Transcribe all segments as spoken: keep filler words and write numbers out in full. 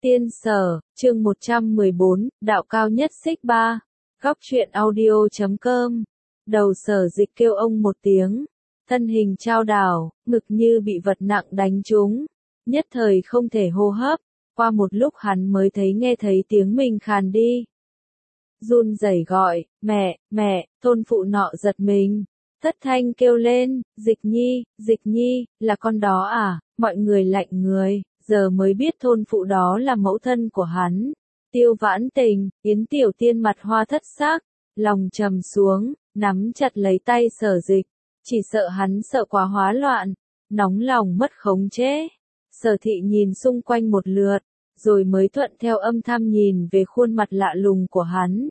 Tiên Sở, chương một trăm mười bốn, đạo cao nhất xích ba. Góc truyện audio chấm com. Đầu Sở Dịch kêu ông một tiếng, thân hình chao đảo, ngực như bị vật nặng đánh trúng, nhất thời không thể hô hấp. Qua một lúc hắn mới thấy nghe thấy tiếng mình khàn đi. Run rẩy gọi, mẹ, mẹ, thôn phụ nọ giật mình. Thất thanh kêu lên, Dịch Nhi, Dịch Nhi, là con đó à? Mọi người lạnh người, giờ mới biết thôn phụ đó là mẫu thân của hắn. Tiêu Vãn Tình, Yến Tiểu Tiên mặt hoa thất sắc, lòng trầm xuống, nắm chặt lấy tay Sở Dịch, chỉ sợ hắn sợ quá hóa loạn, nóng lòng mất khống chế. Sở Thị nhìn xung quanh một lượt, rồi mới thuận theo âm thầm nhìn về khuôn mặt lạ lùng của hắn.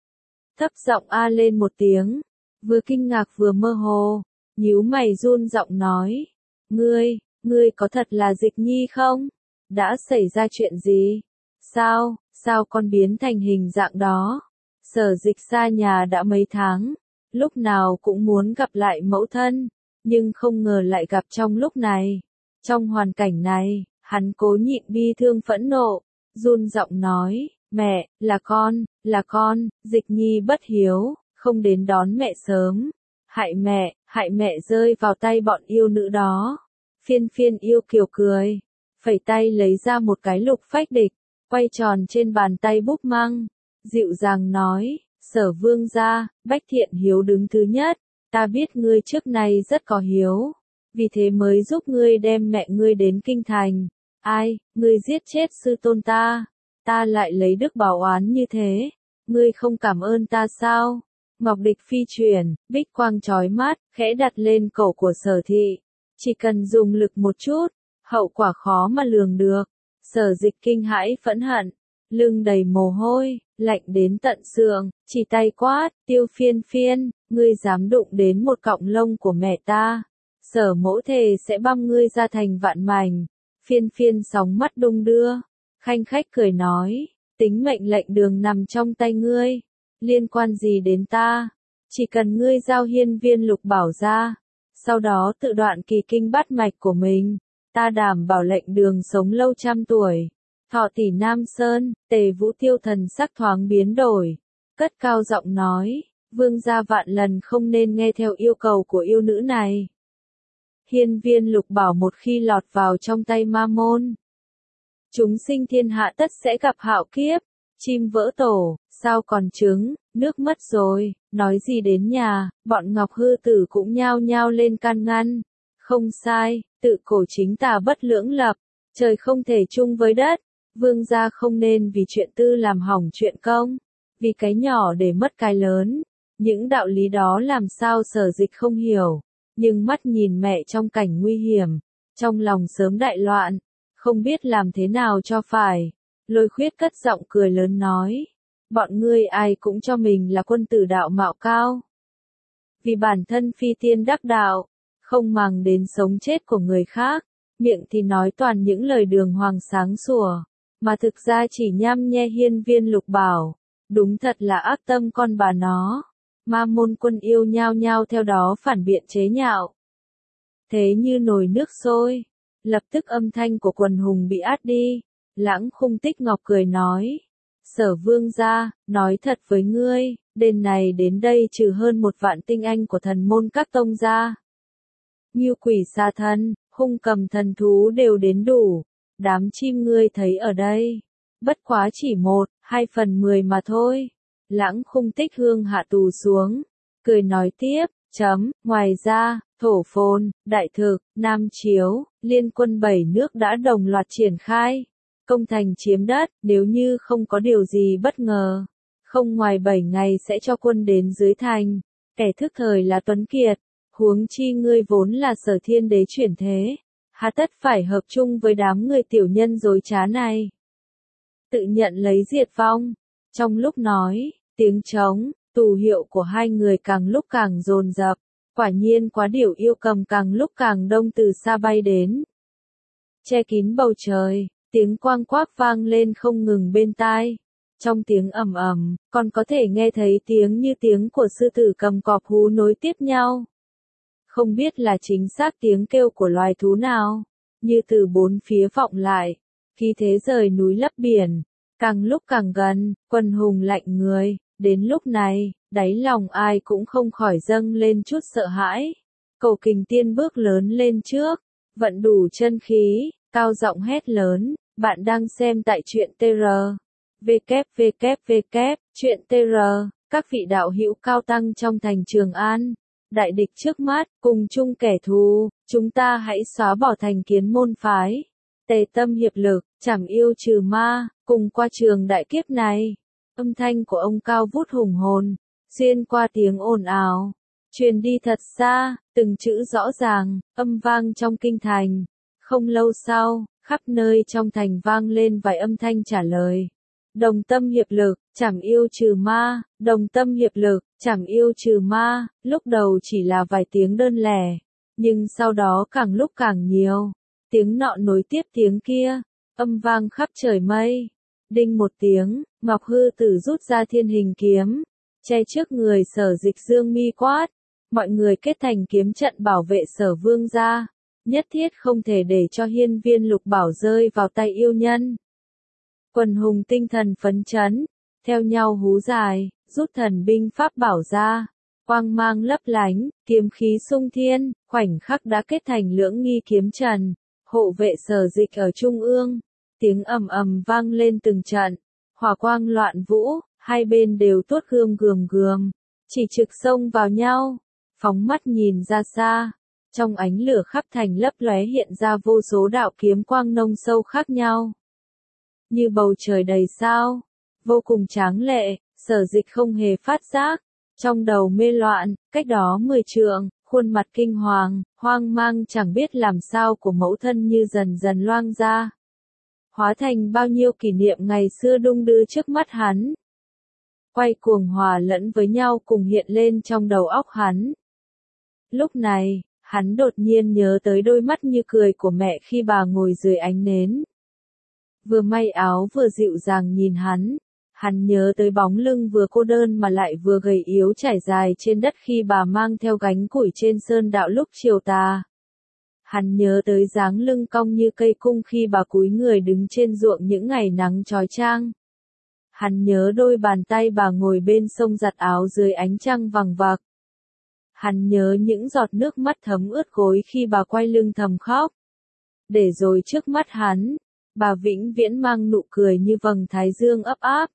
Thấp giọng a lên một tiếng, vừa kinh ngạc vừa mơ hồ, nhíu mày run giọng nói, ngươi, ngươi có thật là Dịch Nhi không? Đã xảy ra chuyện gì? Sao, sao con biến thành hình dạng đó? Sở Dịch xa nhà đã mấy tháng, lúc nào cũng muốn gặp lại mẫu thân, nhưng không ngờ lại gặp trong lúc này. Trong hoàn cảnh này, hắn cố nhịn bi thương phẫn nộ, run giọng nói, mẹ, là con, là con, Dịch Nhi bất hiếu, không đến đón mẹ sớm, hại mẹ, hại mẹ rơi vào tay bọn yêu nữ đó. Phiên Phiên yêu kiều cười, phẩy tay lấy ra một cái lục phách địch, quay tròn trên bàn tay búp măng, dịu dàng nói, Sở Vương gia, Bách Thiện Hiếu đứng thứ nhất, ta biết ngươi trước nay rất có hiếu, vì thế mới giúp ngươi đem mẹ ngươi đến kinh thành. Ai, ngươi giết chết sư tôn ta, ta lại lấy đức báo oán như thế, ngươi không cảm ơn ta sao? Ngọc địch phi chuyển, bích quang chói mắt, khẽ đặt lên cổ của Sở Thị, chỉ cần dùng lực một chút, hậu quả khó mà lường được. Sở Dịch kinh hãi phẫn hận, lưng đầy mồ hôi, lạnh đến tận xương, chỉ tay quát, Tiêu Phiên Phiên, ngươi dám đụng đến một cọng lông của mẹ ta, Sở mẫu thề sẽ băm ngươi ra thành vạn mảnh. Phiên Phiên sóng mắt đung đưa, khanh khách cười nói, tính mệnh lệnh đường nằm trong tay ngươi, liên quan gì đến ta? Chỉ cần ngươi giao hiên viên lục bảo ra, sau đó tự đoạn kỳ kinh bát mạch của mình, ta đảm bảo lệnh đường sống lâu trăm tuổi. Thọ tỷ Nam Sơn, Tề Vũ Tiêu thần sắc thoáng biến đổi, cất cao giọng nói, vương gia vạn lần không nên nghe theo yêu cầu của yêu nữ này. Hiên viên lục bảo một khi lọt vào trong tay ma môn, chúng sinh thiên hạ tất sẽ gặp hạo kiếp, chim vỡ tổ, sao còn trứng, nước mất rồi, nói gì đến nhà, bọn Ngọc Hư Tử cũng nhao nhao lên can ngăn. Không sai, tự cổ chính tà bất lưỡng lập, trời không thể chung với đất, vương gia không nên vì chuyện tư làm hỏng chuyện công, vì cái nhỏ để mất cái lớn. Những đạo lý đó làm sao Sở Dịch không hiểu, nhưng mắt nhìn mẹ trong cảnh nguy hiểm, trong lòng sớm đại loạn, không biết làm thế nào cho phải. Lôi Khuyết cất giọng cười lớn nói, bọn ngươi ai cũng cho mình là quân tử đạo mạo cao, vì bản thân phi tiên đắc đạo, không màng đến sống chết của người khác, miệng thì nói toàn những lời đường hoàng sáng sủa, mà thực ra chỉ nhăm nhe hiên viên lục bảo, đúng thật là ác tâm con bà nó. Ma môn quân yêu nhao nhao theo đó phản biện chế nhạo. Thế như nồi nước sôi, lập tức âm thanh của quần hùng bị át đi. Lãng Khung Tích Ngọc cười nói, Sở Vương gia, nói thật với ngươi, đêm này đến đây trừ hơn một vạn tinh anh của thần môn các tông gia. Ngưu quỷ sa thân, hung cầm thần thú đều đến đủ, đám chim ngươi thấy ở đây, bất quá chỉ một, hai phần mười mà thôi. Lãng Khung Tích hương hạ tù xuống, cười nói tiếp, chấm, ngoài ra, Thổ Phồn, Đại Thực, Nam Chiếu, liên quân bảy nước đã đồng loạt triển khai công thành chiếm đất, nếu như không có điều gì bất ngờ, không ngoài bảy ngày sẽ cho quân đến dưới thành. Kẻ thức thời là Tuấn Kiệt, huống chi ngươi vốn là Sở Thiên Đế chuyển thế, hà tất phải hợp chung với đám người tiểu nhân dối trá này. Tự nhận lấy diệt vong. Trong lúc nói, tiếng trống, tù hiệu của hai người càng lúc càng dồn dập, quả nhiên quá điểu yêu cầm càng lúc càng đông từ xa bay đến, che kín bầu trời. Tiếng quang quác vang lên không ngừng bên tai. Trong tiếng ầm ầm, còn có thể nghe thấy tiếng như tiếng của sư tử cầm cọp hú nối tiếp nhau. Không biết là chính xác tiếng kêu của loài thú nào, như từ bốn phía vọng lại, Khí thế rời núi lấp biển, càng lúc càng gần, Quần Hùng lạnh người, đến lúc này, đáy lòng ai cũng không khỏi dâng lên chút sợ hãi. Cổ Kình Tiên bước lớn lên trước, vận đủ chân khí, cao giọng hét lớn, bạn đang xem tại truyện tê rờ. vê kép vê kép vê kép, truyện tê rờ, các vị đạo hữu cao tăng trong thành Trường An. Đại địch trước mắt, cùng chung kẻ thù, chúng ta hãy xóa bỏ thành kiến môn phái. Tề tâm hiệp lực, trảm yêu trừ ma, cùng qua trường đại kiếp này. Âm thanh của ông cao vút hùng hồn, xuyên qua tiếng ồn ào, truyền đi thật xa, từng chữ rõ ràng, âm vang trong kinh thành. Không lâu sau, khắp nơi trong thành vang lên vài âm thanh trả lời. Đồng tâm hiệp lực, trảm yêu trừ ma, đồng tâm hiệp lực, trảm yêu trừ ma, lúc đầu chỉ là vài tiếng đơn lẻ, nhưng sau đó càng lúc càng nhiều. Tiếng nọ nối tiếp tiếng kia, âm vang khắp trời mây. Đinh một tiếng, Ngọc Hư Tử rút ra thiên hình kiếm, che trước người Sở Dịch Dương mi quát. Mọi người kết thành kiếm trận bảo vệ Sở Vương gia, nhất thiết không thể để cho hiên viên lục bảo rơi vào tay yêu nhân. Quần hùng tinh thần phấn chấn, theo nhau hú dài, rút thần binh pháp bảo ra, quang mang lấp lánh, kiếm khí sung thiên, khoảnh khắc đã kết thành lưỡng nghi kiếm trần, hộ vệ Sở Dịch ở trung ương. Tiếng ầm ầm vang lên từng trận, hỏa quang loạn vũ, hai bên đều tuốt gươm gườm gườm, chỉ trực xông vào nhau. Phóng mắt nhìn ra xa, trong ánh lửa khắp thành lấp lóe hiện ra vô số đạo kiếm quang nông sâu khác nhau. Như bầu trời đầy sao, vô cùng tráng lệ, Sở Dịch không hề phát giác, trong đầu mê loạn, cách đó mười trượng, khuôn mặt kinh hoàng, hoang mang chẳng biết làm sao của mẫu thân như dần dần loang ra. Hóa thành bao nhiêu kỷ niệm ngày xưa đung đưa trước mắt hắn. Quay cuồng hòa lẫn với nhau cùng hiện lên trong đầu óc hắn. Lúc này, hắn đột nhiên nhớ tới đôi mắt như cười của mẹ khi bà ngồi dưới ánh nến. Vừa may áo vừa dịu dàng nhìn hắn, hắn nhớ tới bóng lưng vừa cô đơn mà lại vừa gầy yếu trải dài trên đất khi bà mang theo gánh củi trên sơn đạo lúc chiều tà. Hắn nhớ tới dáng lưng cong như cây cung khi bà cúi người đứng trên ruộng những ngày nắng chói chang. Hắn nhớ đôi bàn tay bà ngồi bên sông giặt áo dưới ánh trăng vằng vặc. Hắn nhớ những giọt nước mắt thấm ướt gối khi bà quay lưng thầm khóc. Để rồi trước mắt hắn, bà vĩnh viễn mang nụ cười như vầng thái dương ấp áp.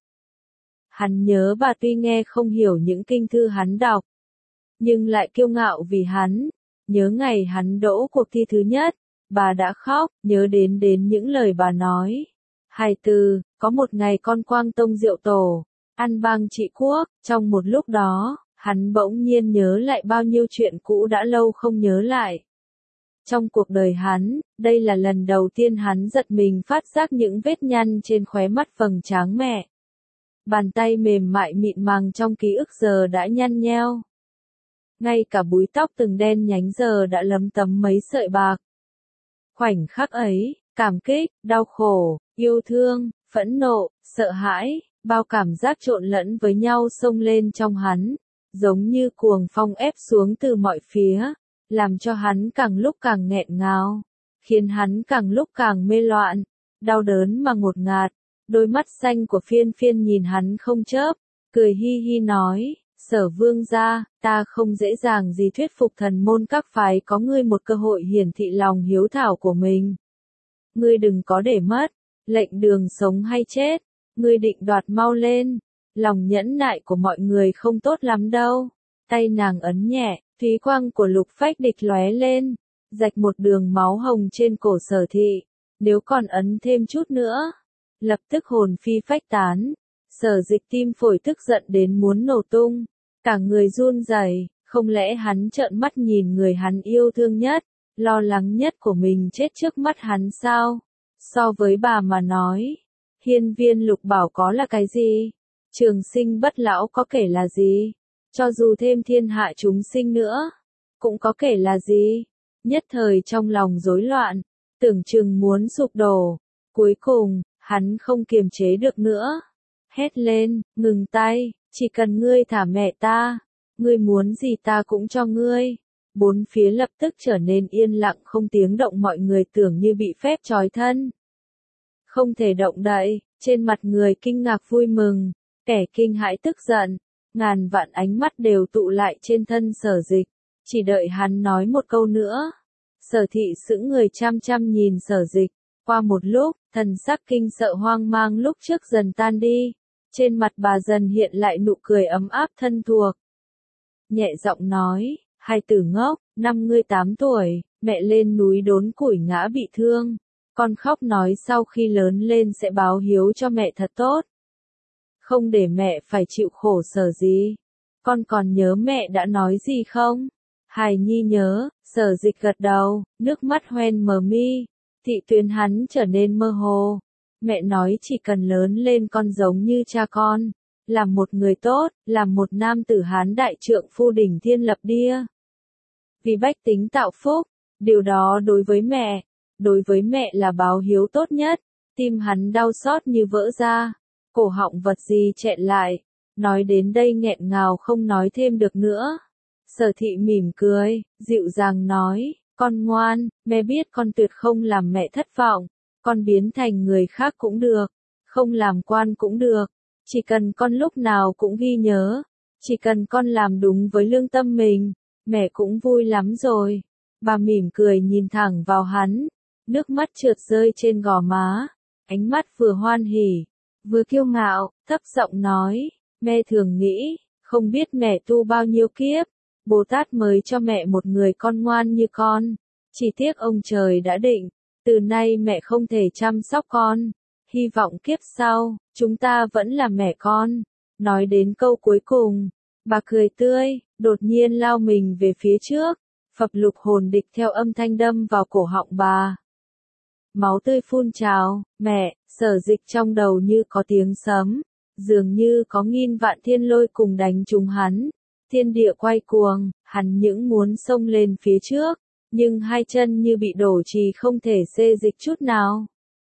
Hắn nhớ bà tuy nghe không hiểu những kinh thư hắn đọc, nhưng lại kiêu ngạo vì hắn. Nhớ ngày hắn đỗ cuộc thi thứ nhất, bà đã khóc, nhớ đến đến những lời bà nói. Hài từ, có một ngày con quang tông diệu tổ, ăn bang trị quốc, trong một lúc đó, hắn bỗng nhiên nhớ lại bao nhiêu chuyện cũ đã lâu không nhớ lại. Trong cuộc đời hắn, đây là lần đầu tiên hắn giật mình phát giác những vết nhăn trên khóe mắt vầng trán mẹ. Bàn tay mềm mại mịn màng trong ký ức giờ đã nhăn nheo. Ngay cả búi tóc từng đen nhánh giờ đã lấm tấm mấy sợi bạc. Khoảnh khắc ấy, cảm kích, đau khổ, yêu thương, phẫn nộ, sợ hãi, bao cảm giác trộn lẫn với nhau xông lên trong hắn, giống như cuồng phong ép xuống từ mọi phía, làm cho hắn càng lúc càng nghẹn ngào, khiến hắn càng lúc càng mê loạn, đau đớn mà ngột ngạt. Đôi mắt xanh của Phiên Phiên nhìn hắn không chớp, cười hi hi nói, Sở Vương gia, ta không dễ dàng gì thuyết phục thần môn các phái có ngươi một cơ hội hiển thị lòng hiếu thảo của mình. Ngươi đừng có để mất, lệnh đường sống hay chết, ngươi định đoạt mau lên, lòng nhẫn nại của mọi người không tốt lắm đâu. Tay nàng ấn nhẹ, thúy quang của Lục Phách Địch lóe lên, rạch một đường máu hồng trên cổ Sở Thị, nếu còn ấn thêm chút nữa, lập tức hồn phi phách tán. Sở Dịch tim phổi tức giận đến muốn nổ tung, cả người run rẩy, không lẽ hắn trợn mắt nhìn người hắn yêu thương nhất, lo lắng nhất của mình chết trước mắt hắn sao? So với bà mà nói, hiên viên lục bảo có là cái gì? Trường sinh bất lão có kể là gì? Cho dù thêm thiên hạ chúng sinh nữa, cũng có kể là gì? Nhất thời trong lòng rối loạn, tưởng chừng muốn sụp đổ, cuối cùng, hắn không kiềm chế được nữa. Hét lên, ngừng tay, chỉ cần ngươi thả mẹ ta, ngươi muốn gì ta cũng cho ngươi. Bốn phía lập tức trở nên yên lặng không tiếng động, mọi người tưởng như bị phép trói thân. không thể động đậy, trên mặt người kinh ngạc vui mừng, kẻ kinh hãi tức giận, ngàn vạn ánh mắt đều tụ lại trên thân Sở Dịch, chỉ đợi hắn nói một câu nữa. Sở Thị sững người chăm chăm nhìn Sở Dịch, qua một lúc, thần sắc kinh sợ hoang mang lúc trước dần tan đi, trên mặt bà dần hiện lại nụ cười ấm áp thân thuộc. Nhẹ giọng nói, hai tử ngốc, năm ngươi tám tuổi, mẹ lên núi đốn củi ngã bị thương, con khóc nói sau khi lớn lên sẽ báo hiếu cho mẹ thật tốt. Không để mẹ phải chịu khổ sở gì. Con còn nhớ mẹ đã nói gì không? Hài Nhi nhớ, Sở Dịch gật đầu, nước mắt hoen mờ mi, thị tuyến hắn trở nên mơ hồ. Mẹ nói chỉ cần lớn lên con giống như cha con, làm một người tốt, làm một nam tử Hán đại trượng phu đỉnh thiên lập địa. Vì bách tính tạo phúc, điều đó đối với mẹ, đối với mẹ là báo hiếu tốt nhất. Tim hắn đau xót như vỡ ra, cổ họng vật gì chẹn lại, nói đến đây nghẹn ngào không nói thêm được nữa. Sở Thị mỉm cười, dịu dàng nói, con ngoan, mẹ biết con tuyệt không làm mẹ thất vọng, con biến thành người khác cũng được, không làm quan cũng được, chỉ cần con lúc nào cũng ghi nhớ, chỉ cần con làm đúng với lương tâm mình, mẹ cũng vui lắm rồi. Bà mỉm cười nhìn thẳng vào hắn, nước mắt trượt rơi trên gò má, ánh mắt vừa hoan hỉ, vừa kiêu ngạo, thấp giọng nói, mẹ thường nghĩ, không biết mẹ tu bao nhiêu kiếp, Bồ Tát mới cho mẹ một người con ngoan như con, chỉ tiếc ông trời đã định, từ nay mẹ không thể chăm sóc con, hy vọng kiếp sau, chúng ta vẫn là mẹ con. Nói đến câu cuối cùng, bà cười tươi, đột nhiên lao mình về phía trước, phập lục hồn địch theo âm thanh đâm vào cổ họng bà. Máu tươi phun trào, mẹ, Sở Dịch trong đầu như có tiếng sấm, dường như có nghìn vạn thiên lôi cùng đánh trúng hắn. Thiên địa quay cuồng, hắn những muốn xông lên phía trước, nhưng hai chân như bị đổ trì không thể xê dịch chút nào.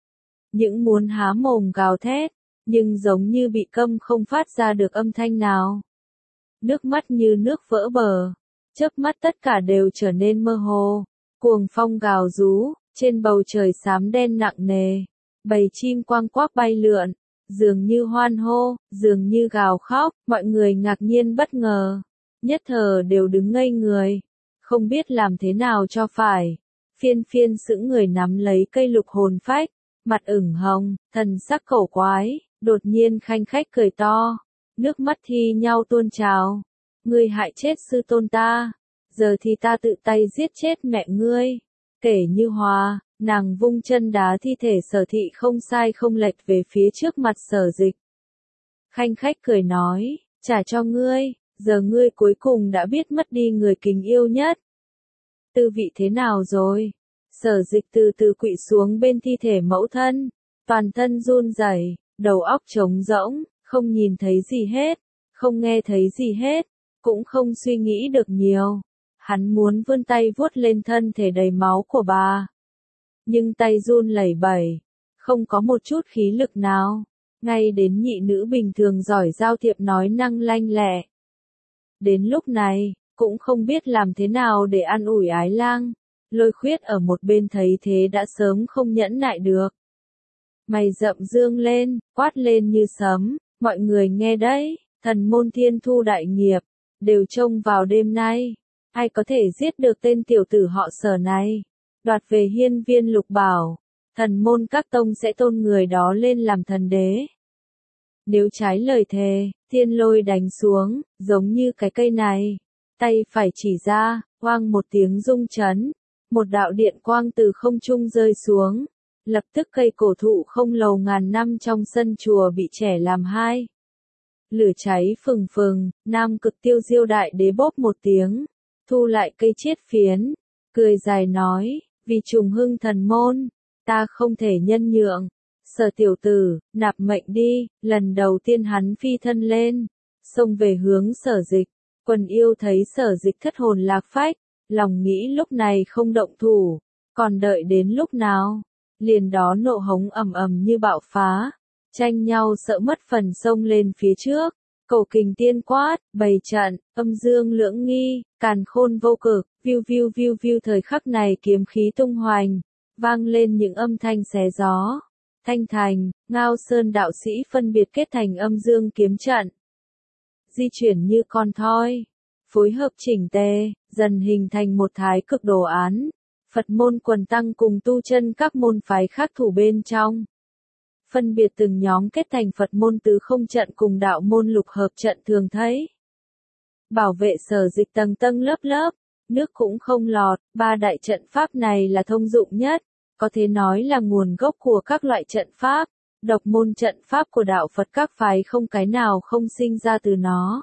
Những muốn há mồm gào thét, nhưng giống như bị câm không phát ra được âm thanh nào. Nước mắt như nước vỡ bờ, chớp mắt tất cả đều trở nên mơ hồ, cuồng phong gào rú, trên bầu trời xám đen nặng nề, bầy chim quang quác bay lượn, dường như hoan hô, dường như gào khóc, mọi người ngạc nhiên bất ngờ, nhất thời đều đứng ngây người, không biết làm thế nào cho phải. Phiên Phiên sững người nắm lấy cây lục hồn phách, mặt ửng hồng, thần sắc cổ quái, đột nhiên khanh khách cười to, nước mắt thi nhau tuôn trào. Ngươi hại chết sư tôn ta, giờ thì ta tự tay giết chết mẹ ngươi. Kể như hòa, nàng vung chân đá thi thể Sở Thị không sai không lệch về phía trước mặt Sở Dịch. Khanh khách cười nói, trả cho ngươi, giờ ngươi cuối cùng đã biết mất đi người kính yêu nhất. Tư vị thế nào rồi? Sở Dịch từ từ quỵ xuống bên thi thể mẫu thân, toàn thân run rẩy, đầu óc trống rỗng, không nhìn thấy gì hết, không nghe thấy gì hết, cũng không suy nghĩ được nhiều. Hắn muốn vươn tay vuốt lên thân thể đầy máu của bà, nhưng tay run lẩy bẩy, không có một chút khí lực nào, ngay đến nhị nữ bình thường giỏi giao thiệp nói năng lanh lẹ. Đến lúc này, cũng không biết làm thế nào để an ủi Ái Lang. Lôi Khuyết ở một bên thấy thế đã sớm không nhẫn nại được. Mày rậm dương lên, quát lên như sấm, mọi người nghe đấy, thần môn thiên thu đại nghiệp, đều trông vào đêm nay. Ai có thể giết được tên tiểu tử họ Sở này, đoạt về hiên viên lục bảo, thần môn các tông sẽ tôn người đó lên làm thần đế. Nếu trái lời thề, thiên lôi đánh xuống, giống như cái cây này, tay phải chỉ ra, oang một tiếng rung chấn, một đạo điện quang từ không trung rơi xuống, lập tức cây cổ thụ không lầu ngàn năm trong sân chùa bị chẻ làm hai. Lửa cháy phừng phừng, Nam Cực Tiêu Diêu đại đế bóp một tiếng, thu lại cây chiết phiến, cười dài nói, vì trùng hưng thần môn, ta không thể nhân nhượng. Sở tiểu tử, nạp mệnh đi. Lần đầu tiên hắn phi thân lên, xông về hướng Sở Dịch. Quần yêu thấy Sở Dịch thất hồn lạc phách, lòng nghĩ lúc này không động thủ, còn đợi đến lúc nào, liền đó nộ hống ầm ầm như bạo phá, tranh nhau sợ mất phần xông lên phía trước. Cổ kình tiên quát, bày trận, âm dương lưỡng nghi, càn khôn vô cực, viu viu viu viu. Thời khắc này kiếm khí tung hoành, vang lên những âm thanh xé gió. Thanh Thành, Ngao Sơn đạo sĩ phân biệt kết thành âm dương kiếm trận. Di chuyển như con thoi, phối hợp chỉnh tề, dần hình thành một thái cực đồ án. Phật môn quần tăng cùng tu chân các môn phái khác thủ bên trong. Phân biệt từng nhóm kết thành Phật môn tứ không trận cùng đạo môn lục hợp trận thường thấy. Bảo vệ sở dịch tầng tầng lớp lớp, nước cũng không lọt, ba đại trận pháp này là thông dụng nhất, có thể nói là nguồn gốc của các loại trận pháp, độc môn trận pháp của đạo Phật các phái không cái nào không sinh ra từ nó.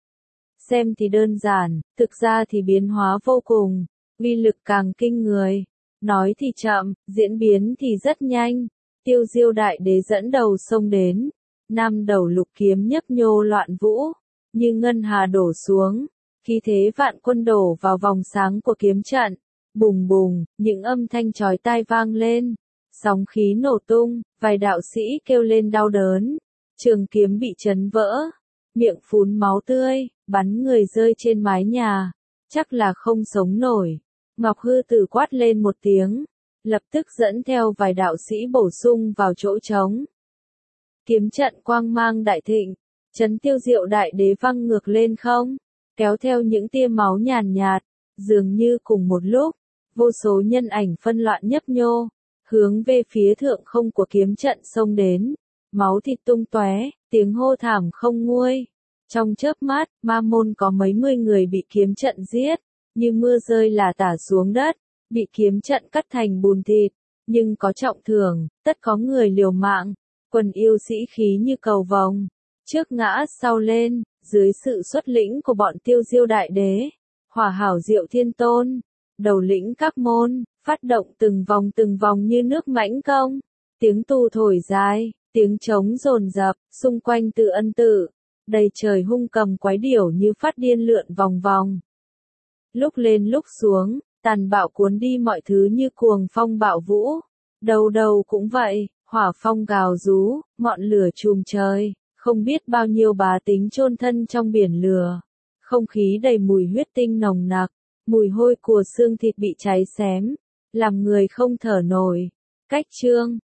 Xem thì đơn giản, thực ra thì biến hóa vô cùng, uy lực càng kinh người, nói thì chậm, diễn biến thì rất nhanh. Tiêu Diêu đại đế dẫn đầu xông đến, năm đầu lục kiếm nhấp nhô loạn vũ, như ngân hà đổ xuống, khí thế vạn quân đổ vào vòng sáng của kiếm trận, bùng bùng, những âm thanh chói tai vang lên, sóng khí nổ tung, vài đạo sĩ kêu lên đau đớn, trường kiếm bị chấn vỡ, miệng phún máu tươi, bắn người rơi trên mái nhà, chắc là không sống nổi. Ngọc Hư Tử quát lên một tiếng, lập tức dẫn theo vài đạo sĩ bổ sung vào chỗ trống. Kiếm trận quang mang đại thịnh, chấn Tiêu Diệu đại đế văng ngược lên không, kéo theo những tia máu nhàn nhạt, dường như cùng một lúc, vô số nhân ảnh phân loạn nhấp nhô, hướng về phía thượng không của kiếm trận xông đến, máu thịt tung tóe, tiếng hô thảm không nguôi. Trong chớp mắt, ma môn có mấy mươi người bị kiếm trận giết, như mưa rơi là tả xuống đất, bị kiếm trận cắt thành bùn thịt, nhưng có trọng thương, tất có người liều mạng, quần yêu sĩ khí như cầu vồng, trước ngã sau lên, dưới sự xuất lĩnh của bọn Tiêu Diêu đại đế, Hỏa Hảo Diệu Thiên Tôn, đầu lĩnh các môn, phát động từng vòng từng vòng như nước mãnh công, tiếng tù thổi dài, tiếng trống dồn dập, xung quanh Tự Ân Tự, đầy trời hung cầm quái điểu như phát điên lượn vòng vòng. Lúc lên lúc xuống, tàn bạo cuốn đi mọi thứ như cuồng phong bạo vũ, đầu đầu cũng vậy, hỏa phong gào rú, ngọn lửa trùm trời, không biết bao nhiêu bá tính chôn thân trong biển lửa, không khí đầy mùi huyết tinh nồng nặc, mùi hôi của xương thịt bị cháy xém, làm người không thở nổi. Cách chương